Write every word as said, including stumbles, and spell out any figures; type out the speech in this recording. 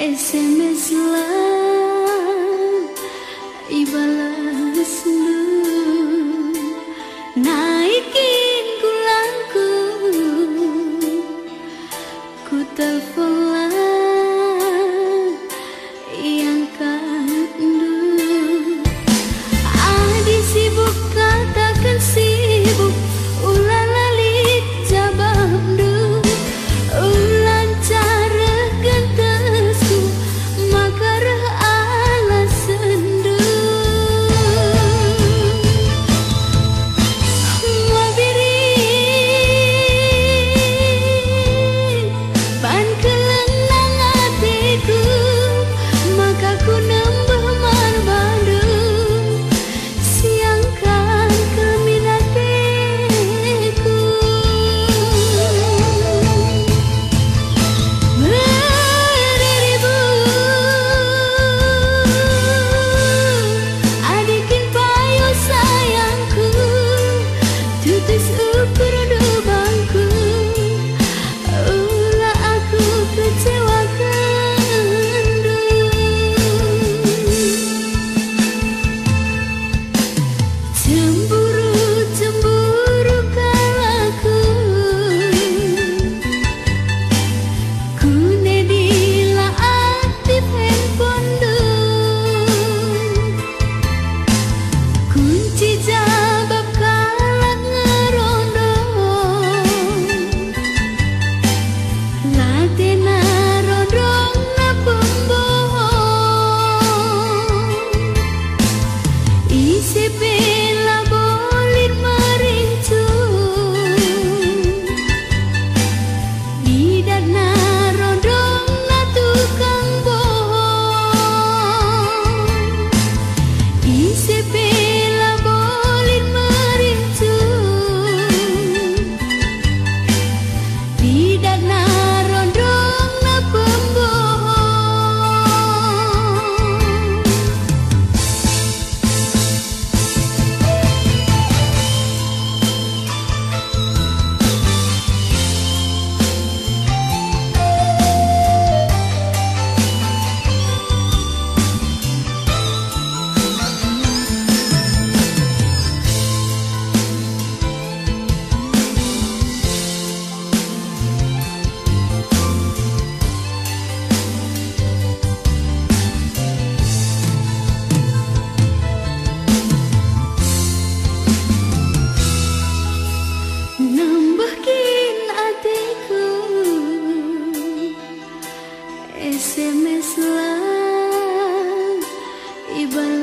S M S lah ibalas lu naikin kulangku ku telepon lah yang kandu adi sibuk katakan sibuk ulah lalik jabamdu ulan cara gentesku makarah alas sendu mabiri pan kelenang hatiku maka ku nembah marbandu siangkan keminatiku beribu adikin payo sayangku tutis ukur dobangku ulah aku kecewakan cemburu cemburu kalaku ku nedila aktif handphone du kunci jabab kalak ngerondo latena rodong na pembohong isi bela bolin merincu bidat na rodong na tukang bohong isi bela bolin merincu bidat na rodong na pembohong nambahkin hatiku S M S lah ibarat